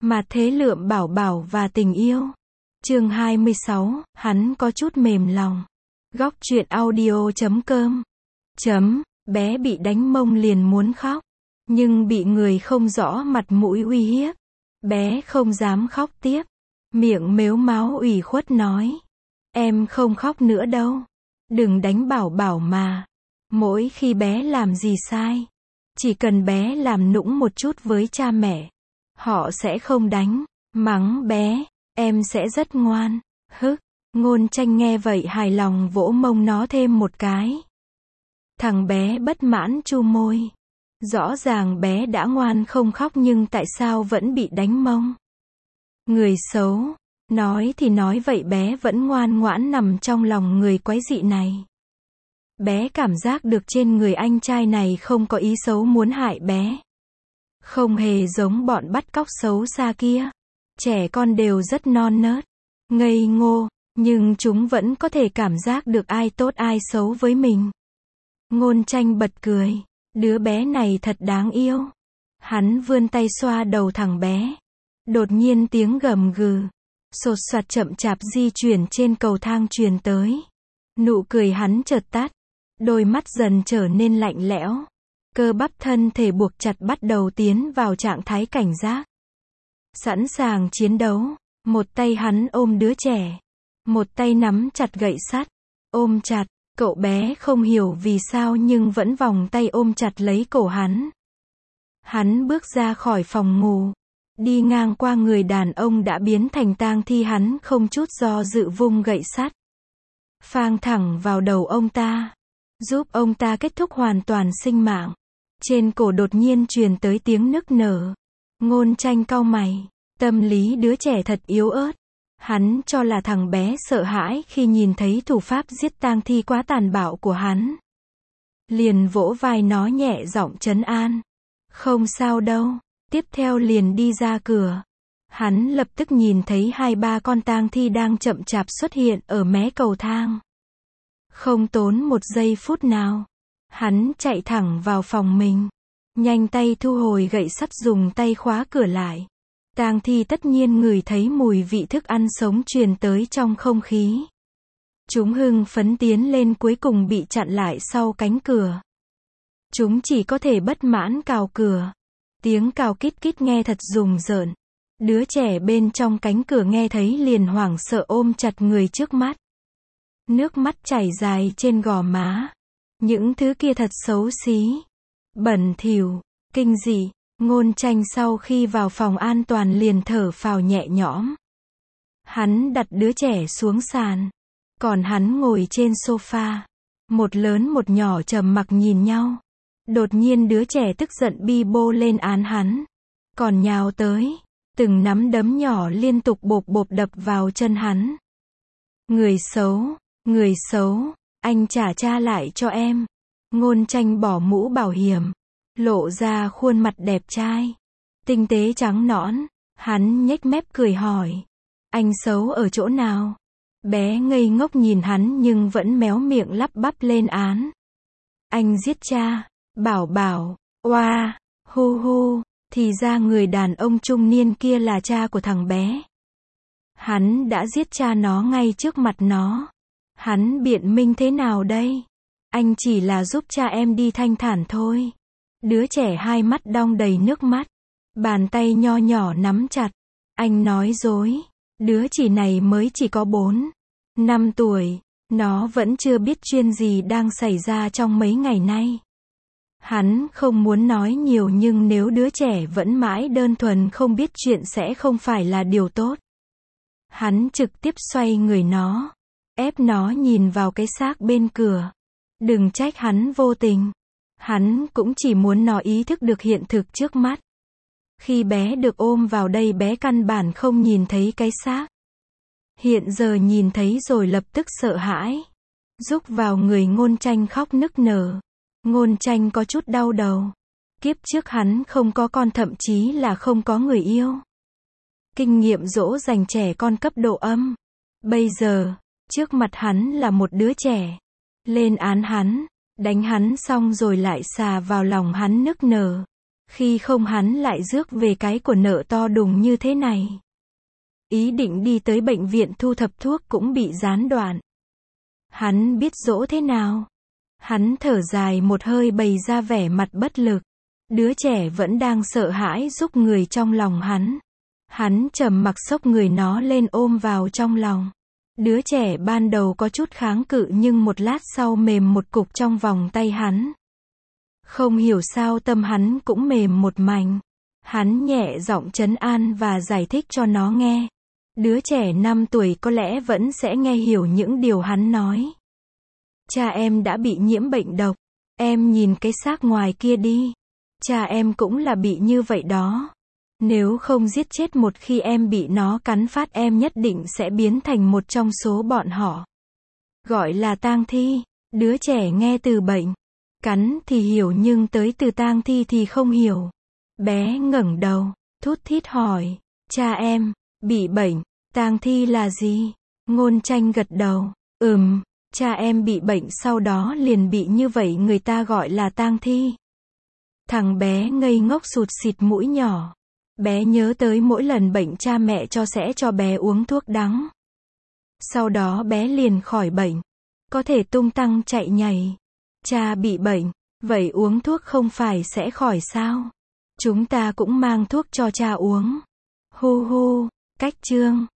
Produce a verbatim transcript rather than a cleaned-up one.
Mà thế lượm bảo bảo và tình yêu. Chương hai mươi sáu, hắn có chút mềm lòng. Góc truyện audio chấm com. Chấm, bé bị đánh mông liền muốn khóc. Nhưng bị người không rõ mặt mũi uy hiếp. Bé không dám khóc tiếp. Miệng mếu máo ủy khuất nói. Em không khóc nữa đâu. Đừng đánh bảo bảo mà. Mỗi khi bé làm gì sai. Chỉ cần bé làm nũng một chút với cha mẹ. Họ sẽ không đánh, mắng bé, em sẽ rất ngoan. Hức, Ngôn Tranh nghe vậy hài lòng vỗ mông nó thêm một cái. Thằng bé bất mãn chu môi. Rõ ràng bé đã ngoan không khóc nhưng tại sao vẫn bị đánh mông? Người xấu, nói thì nói vậy bé vẫn ngoan ngoãn nằm trong lòng người quái dị này. Bé cảm giác được trên người anh trai này không có ý xấu muốn hại bé. Không hề giống bọn bắt cóc xấu xa kia. Trẻ con đều rất non nớt, ngây ngô, nhưng chúng vẫn có thể cảm giác được ai tốt ai xấu với mình. Ngôn Tranh bật cười. Đứa bé này thật đáng yêu. Hắn vươn tay xoa đầu thằng bé. Đột nhiên tiếng gầm gừ, sột soạt chậm chạp di chuyển trên cầu thang truyền tới. Nụ cười hắn chợt tắt. Đôi mắt dần trở nên lạnh lẽo. Cơ bắp thân thể buộc chặt bắt đầu tiến vào trạng thái cảnh giác. Sẵn sàng chiến đấu. Một tay hắn ôm đứa trẻ. Một tay nắm chặt gậy sắt. Ôm chặt. Cậu bé không hiểu vì sao nhưng vẫn vòng tay ôm chặt lấy cổ hắn. Hắn bước ra khỏi phòng ngủ. Đi ngang qua người đàn ông đã biến thành tang thi, hắn không chút do dự vung gậy sắt. Phang thẳng vào đầu ông ta. Giúp ông ta kết thúc hoàn toàn sinh mạng. Trên cổ đột nhiên truyền tới tiếng nức nở. Ngôn Tranh cau mày. Tâm lý đứa trẻ thật yếu ớt. Hắn cho là thằng bé sợ hãi khi nhìn thấy thủ pháp giết tang thi quá tàn bạo của hắn. Liền vỗ vai nó nhẹ giọng trấn an. Không sao đâu. Tiếp theo liền đi ra cửa. Hắn lập tức nhìn thấy hai ba con tang thi đang chậm chạp xuất hiện ở mé cầu thang. Không tốn một giây phút nào. Hắn chạy thẳng vào phòng mình. Nhanh tay thu hồi gậy sắt, dùng tay khóa cửa lại. Tang thi tất nhiên ngửi thấy mùi vị thức ăn sống truyền tới trong không khí. Chúng hưng phấn tiến lên, cuối cùng bị chặn lại sau cánh cửa. Chúng chỉ có thể bất mãn cào cửa. Tiếng cào kít kít nghe thật rùng rợn. Đứa trẻ bên trong cánh cửa nghe thấy liền hoảng sợ ôm chặt người trước mắt. Nước mắt chảy dài trên gò má. Những thứ kia thật xấu xí, bẩn thỉu, kinh dị. Ngôn Tranh sau khi vào phòng an toàn liền thở phào nhẹ nhõm. Hắn đặt đứa trẻ xuống sàn. Còn hắn ngồi trên sofa. Một lớn một nhỏ trầm mặc nhìn nhau. Đột nhiên đứa trẻ tức giận bi bô lên án hắn. Còn nhào tới. Từng nắm đấm nhỏ liên tục bộp bộp đập vào chân hắn. Người xấu, người xấu, anh trả cha lại cho em. Ngôn Tranh bỏ mũ bảo hiểm. Lộ ra khuôn mặt đẹp trai. Tinh tế trắng nõn. Hắn nhếch mép cười hỏi. Anh xấu ở chỗ nào? Bé ngây ngốc nhìn hắn nhưng vẫn méo miệng lắp bắp lên án. Anh giết cha. Bảo bảo. Oa. Hu hu. Thì ra người đàn ông trung niên kia là cha của thằng bé. Hắn đã giết cha nó ngay trước mặt nó. Hắn biện minh thế nào đây? Anh chỉ là giúp cha em đi thanh thản thôi. Đứa trẻ hai mắt đong đầy nước mắt. Bàn tay nho nhỏ nắm chặt. Anh nói dối. Đứa chỉ này mới chỉ có bốn, năm tuổi. Nó vẫn chưa biết chuyện gì đang xảy ra trong mấy ngày nay. Hắn không muốn nói nhiều nhưng nếu đứa trẻ vẫn mãi đơn thuần không biết chuyện sẽ không phải là điều tốt. Hắn trực tiếp xoay người nó. Ép nó nhìn vào cái xác bên cửa. Đừng trách hắn vô tình. Hắn cũng chỉ muốn nó ý thức được hiện thực trước mắt. Khi bé được ôm vào đây bé căn bản không nhìn thấy cái xác. Hiện giờ nhìn thấy rồi lập tức sợ hãi. Rúc vào người Ngôn Tranh khóc nức nở. Ngôn Tranh có chút đau đầu. Kiếp trước hắn không có con, thậm chí là không có người yêu. Kinh nghiệm dỗ dành trẻ con cấp độ âm. Bây giờ, trước mặt hắn là một đứa trẻ. Lên án hắn. Đánh hắn xong rồi lại xà vào lòng hắn nức nở. Khi không hắn lại rước về cái của nợ to đùng như thế này. Ý định đi tới bệnh viện thu thập thuốc cũng bị gián đoạn. Hắn biết dỗ thế nào? Hắn thở dài một hơi bày ra vẻ mặt bất lực. Đứa trẻ vẫn đang sợ hãi giúp người trong lòng hắn. Hắn trầm mặc xốc người nó lên ôm vào trong lòng. Đứa trẻ ban đầu có chút kháng cự nhưng một lát sau mềm một cục trong vòng tay hắn. Không hiểu sao tâm hắn cũng mềm một mảnh. Hắn nhẹ giọng trấn an và giải thích cho nó nghe. Đứa trẻ năm tuổi có lẽ vẫn sẽ nghe hiểu những điều hắn nói. Cha em đã bị nhiễm bệnh độc. Em nhìn cái xác ngoài kia đi. Cha em cũng là bị như vậy đó. Nếu không giết chết một khi em bị nó cắn phát em nhất định sẽ biến thành một trong số bọn họ. Gọi là tang thi. Đứa trẻ nghe từ bệnh cắn thì hiểu nhưng tới từ tang thi thì không hiểu. Bé ngẩng đầu, thút thít hỏi. Cha em, bị bệnh, tang thi là gì? Ngôn Tranh gật đầu. Ừm, cha em bị bệnh sau đó liền bị như vậy người ta gọi là tang thi. Thằng bé ngây ngốc sụt xịt mũi nhỏ. Bé nhớ tới mỗi lần bệnh cha mẹ cho sẽ cho bé uống thuốc đắng. Sau đó bé liền khỏi bệnh. Có thể tung tăng chạy nhảy. Cha bị bệnh, vậy uống thuốc không phải sẽ khỏi sao? Chúng ta cũng mang thuốc cho cha uống. Hu hu, cách chương.